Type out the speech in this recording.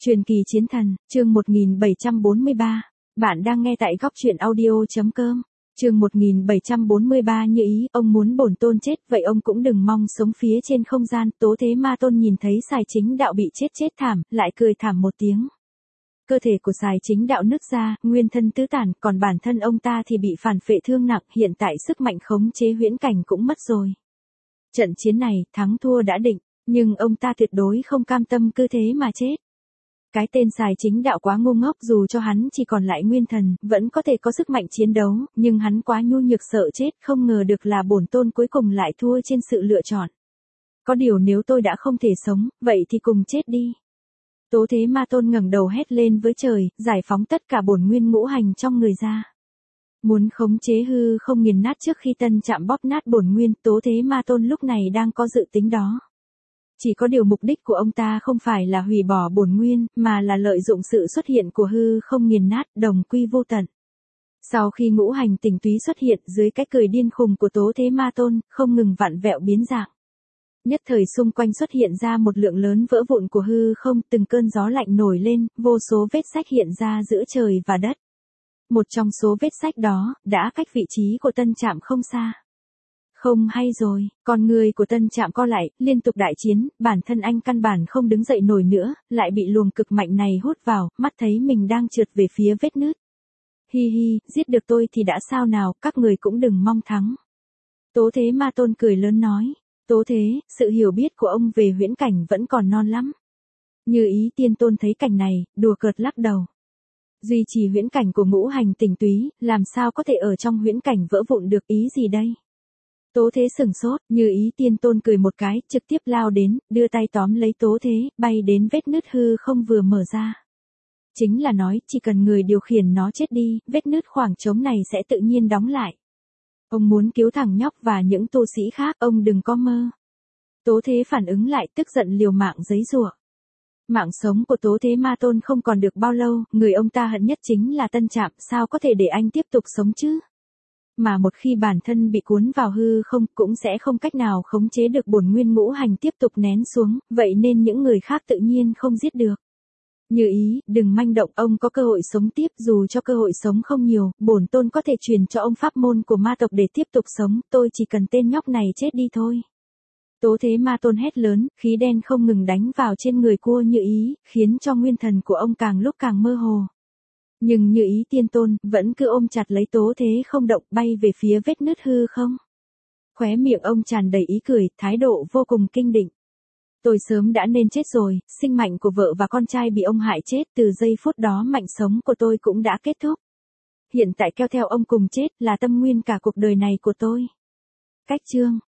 Truyền kỳ chiến thần, chương 1743. Bạn đang nghe tại góc truyện audio.com. Chương 1743 như ý, ông muốn bổn tôn chết, vậy ông cũng đừng mong sống phía trên không gian. Tố Thế Ma Tôn nhìn thấy Sài Chính Đạo bị chết thảm, lại cười thảm một tiếng. Cơ thể của Sài Chính Đạo nứt ra, nguyên thân tứ tản, còn bản thân ông ta thì bị phản phệ thương nặng, hiện tại sức mạnh khống chế huyễn cảnh cũng mất rồi. Trận chiến này, thắng thua đã định, nhưng ông ta tuyệt đối không cam tâm cứ thế mà chết. Cái tên Sài Chính Đạo quá ngu ngốc, dù cho hắn chỉ còn lại nguyên thần, vẫn có thể có sức mạnh chiến đấu, nhưng hắn quá nhu nhược sợ chết, không ngờ được là bổn tôn cuối cùng lại thua trên sự lựa chọn. Có điều nếu tôi đã không thể sống, vậy thì cùng chết đi. Tố Thế Ma Tôn ngẩng đầu hét lên với trời, giải phóng tất cả bổn nguyên ngũ hành trong người ra. Muốn khống chế hư không nghiền nát trước khi tân chạm bóp nát bổn nguyên, Tố Thế Ma Tôn lúc này đang có dự tính đó. Chỉ có điều mục đích của ông ta không phải là hủy bỏ bổn nguyên, mà là lợi dụng sự xuất hiện của hư không nghiền nát, đồng quy vô tận. Sau khi ngũ hành tinh túy xuất hiện, dưới cái cười điên khùng của Tố Thế Ma Tôn, không ngừng vặn vẹo biến dạng. Nhất thời xung quanh xuất hiện ra một lượng lớn vỡ vụn của hư không, từng cơn gió lạnh nổi lên, vô số vết rách hiện ra giữa trời và đất. Một trong số vết rách đó, đã cách vị trí của tân trạm không xa. Không hay rồi, con người của tân trạm co lại, liên tục đại chiến, bản thân anh căn bản không đứng dậy nổi nữa, lại bị luồng cực mạnh này hút vào, mắt thấy mình đang trượt về phía vết nứt. Hi hi, giết được tôi thì đã sao nào, các người cũng đừng mong thắng. Tố Thế Ma Tôn cười lớn nói, Tố Thế, sự hiểu biết của ông về huyễn cảnh vẫn còn non lắm. Như Ý Tiên Tôn thấy cảnh này, đùa cợt lắc đầu. Duy trì huyễn cảnh của ngũ hành tinh túy, làm sao có thể ở trong huyễn cảnh vỡ vụn được, ý gì đây? Tố Thế sửng sốt, Như Ý Tiên Tôn cười một cái, trực tiếp lao đến, đưa tay tóm lấy Tố Thế, bay đến vết nứt hư không vừa mở ra. Chính là nói, chỉ cần người điều khiển nó chết đi, vết nứt khoảng trống này sẽ tự nhiên đóng lại. Ông muốn cứu thằng nhóc và những tu sĩ khác, ông đừng có mơ. Tố Thế phản ứng lại, tức giận liều mạng giấy giụa. Mạng sống của Tố Thế Ma Tôn không còn được bao lâu, người ông ta hận nhất chính là tân trạm, sao có thể để anh tiếp tục sống chứ? Mà một khi bản thân bị cuốn vào hư không, cũng sẽ không cách nào khống chế được bổn nguyên ngũ hành tiếp tục nén xuống, vậy nên những người khác tự nhiên không giết được. Như Ý, đừng manh động, ông có cơ hội sống tiếp, dù cho cơ hội sống không nhiều, bổn tôn có thể truyền cho ông pháp môn của ma tộc để tiếp tục sống, tôi chỉ cần tên nhóc này chết đi thôi. Tố Thế Ma Tôn hét lớn, khí đen không ngừng đánh vào trên người cua Như Ý, khiến cho nguyên thần của ông càng lúc càng mơ hồ. Nhưng Như Ý Tiên Tôn vẫn cứ ôm chặt lấy Tố Thế không động, bay về phía vết nứt hư không. Khóe miệng ông tràn đầy ý cười, thái độ vô cùng kinh định. Tôi sớm đã nên chết rồi, sinh mệnh của vợ và con trai bị ông hại chết, từ giây phút đó mệnh sống của tôi cũng đã kết thúc. Hiện tại kéo theo ông cùng chết là tâm nguyên cả cuộc đời này của tôi. Cách chương